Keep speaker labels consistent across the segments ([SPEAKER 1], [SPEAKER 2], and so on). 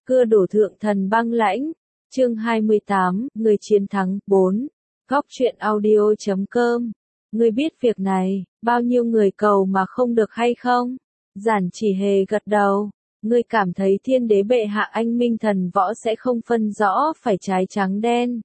[SPEAKER 1] Cưa đổ thượng thần băng lãnh. Chương 28, người chiến thắng 4. Góc truyện audio.com. Ngươi biết việc này, bao nhiêu người cầu mà không được hay không? Giản Chỉ Hề gật đầu. Ngươi cảm thấy thiên đế bệ hạ anh minh thần võ sẽ không phân rõ phải trái trắng đen.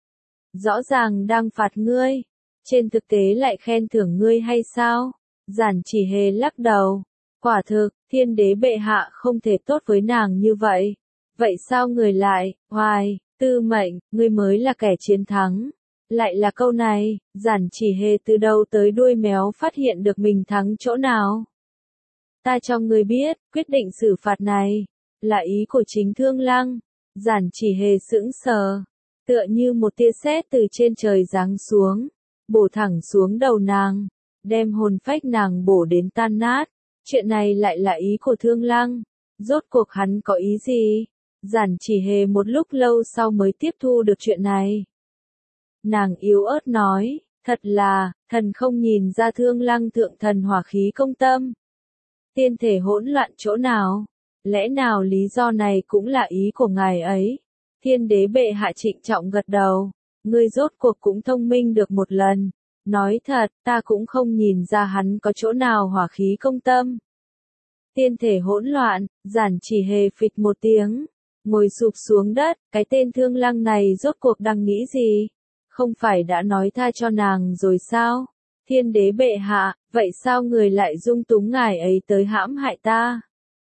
[SPEAKER 1] Rõ ràng đang phạt ngươi. Trên thực tế lại khen thưởng ngươi hay sao? Giản Chỉ Hề lắc đầu. Quả thực, thiên đế bệ hạ không thể tốt với nàng như vậy. Vậy sao người lại, hoài, Tư Mệnh, ngươi mới là kẻ chiến thắng. Lại là câu này, Giản Chỉ Hề từ đầu tới đuôi méo phát hiện được mình thắng chỗ nào. Ta cho ngươi biết, quyết định xử phạt này, là ý của chính Thương Lăng. Giản Chỉ Hề sững sờ, tựa như một tia sét từ trên trời giáng xuống, bổ thẳng xuống đầu nàng, đem hồn phách nàng bổ đến tan nát. Chuyện này lại là ý của Thương Lăng. Rốt cuộc hắn có ý gì? Giản Chỉ Hề một lúc lâu sau mới tiếp thu được chuyện này. Nàng yếu ớt nói, thật là, thần không nhìn ra Thương Lăng thượng thần hỏa khí công tâm. Tiên thể hỗn loạn chỗ nào? Lẽ nào lý do này cũng là ý của ngài ấy? Thiên đế bệ hạ trịnh trọng gật đầu. Ngươi rốt cuộc cũng thông minh được một lần. Nói thật, ta cũng không nhìn ra hắn có chỗ nào hỏa khí công tâm. Tiên thể hỗn loạn, Giản Chỉ Hề phịch một tiếng, ngồi sụp xuống đất, cái tên Thương Lăng này rốt cuộc đang nghĩ gì? Không phải đã nói tha cho nàng rồi sao? Thiên đế bệ hạ, vậy sao người lại dung túng ngài ấy tới hãm hại ta?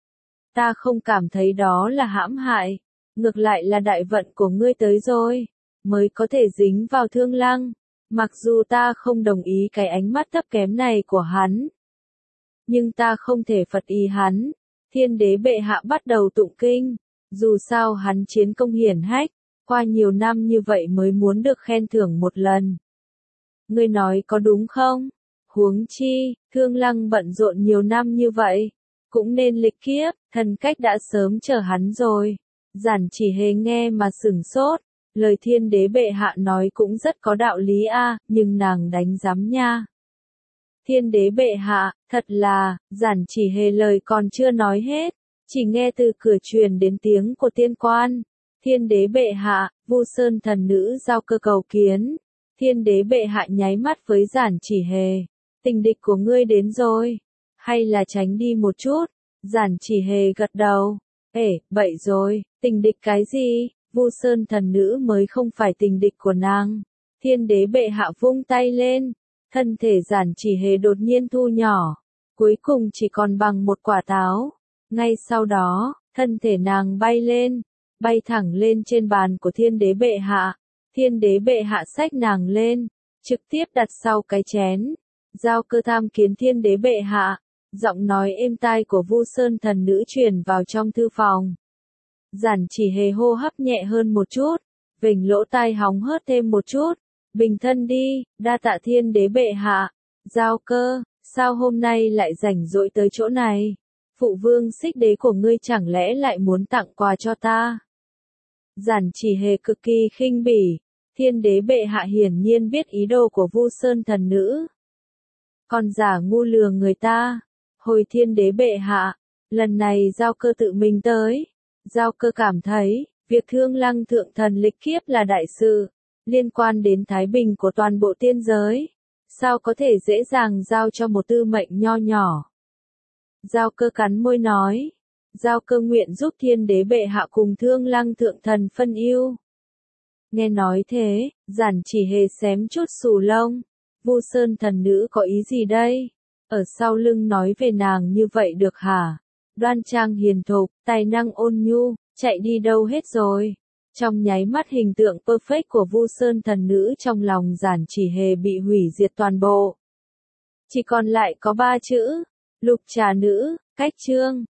[SPEAKER 1] Ta không cảm thấy đó là hãm hại, ngược lại là đại vận của ngươi tới rồi, mới có thể dính vào Thương Lăng. Mặc dù ta không đồng ý cái ánh mắt thấp kém này của hắn, nhưng ta không thể phật ý hắn. Thiên đế bệ hạ bắt đầu tụng kinh, dù sao hắn chiến công hiển hách, qua nhiều năm như vậy mới muốn được khen thưởng một lần. Ngươi nói có đúng không? Huống chi, Thương Lăng bận rộn nhiều năm như vậy, cũng nên lịch kiếp, thần cách đã sớm chờ hắn rồi. Giản Chỉ Hề nghe mà sửng sốt. Lời thiên đế bệ hạ nói cũng rất có đạo lý a, nhưng nàng đánh giám nha. Thiên đế bệ hạ, thật là, Giản Chỉ Hề lời còn chưa nói hết, chỉ nghe từ cửa truyền đến tiếng của tiên quan. Thiên đế bệ hạ, Vu Sơn thần nữ giao cơ cầu kiến. Thiên đế bệ hạ nháy mắt với Giản Chỉ Hề. Tình địch của ngươi đến rồi. Hay là tránh đi một chút? Giản Chỉ Hề gật đầu. Bậy rồi, tình địch cái gì? Vu Sơn thần nữ mới không phải tình địch của nàng. Thiên đế bệ hạ vung tay lên, thân thể Giản Chỉ Hề đột nhiên thu nhỏ, cuối cùng chỉ còn bằng một quả táo. Ngay sau đó, thân thể nàng bay lên, bay thẳng lên trên bàn của thiên đế bệ hạ. Thiên đế bệ hạ xách nàng lên, trực tiếp đặt sau cái chén. Giao cơ tham kiến thiên đế bệ hạ. Giọng nói êm tai của Vu Sơn thần nữ truyền vào trong thư phòng. Giản Chỉ Hề hô hấp nhẹ hơn một chút, vểnh lỗ tai hóng hớt thêm một chút. Bình thân đi, đa tạ thiên đế bệ hạ. Giao cơ, sao hôm nay lại rảnh rỗi tới chỗ này? Phụ vương Xích đế của ngươi chẳng lẽ lại muốn tặng quà cho ta? Giản Chỉ Hề cực kỳ khinh bỉ. Thiên đế bệ hạ hiển nhiên biết ý đồ của Vu Sơn thần nữ. Còn giả ngu lừa người ta. Hồi thiên đế bệ hạ, lần này giao cơ tự mình tới. Giao cơ cảm thấy, việc Thương Lăng thượng thần lịch kiếp là đại sự, liên quan đến thái bình của toàn bộ tiên giới. Sao có thể dễ dàng giao cho một Tư Mệnh nho nhỏ? Giao cơ cắn môi nói, giao cơ nguyện giúp thiên đế bệ hạ cùng Thương Lăng thượng thần phân ưu. Nghe nói thế, Giản Chỉ Hề xém chút xù lông. Vu Sơn thần nữ có ý gì đây? Ở sau lưng nói về nàng như vậy được hả? Đoan trang hiền thục, tài năng ôn nhu, chạy đi đâu hết rồi? Trong nháy mắt hình tượng perfect của Vu Sơn thần nữ trong lòng Giản Chỉ Hề bị hủy diệt toàn bộ. Chỉ còn lại có 3 chữ, lục trà nữ, cách chương.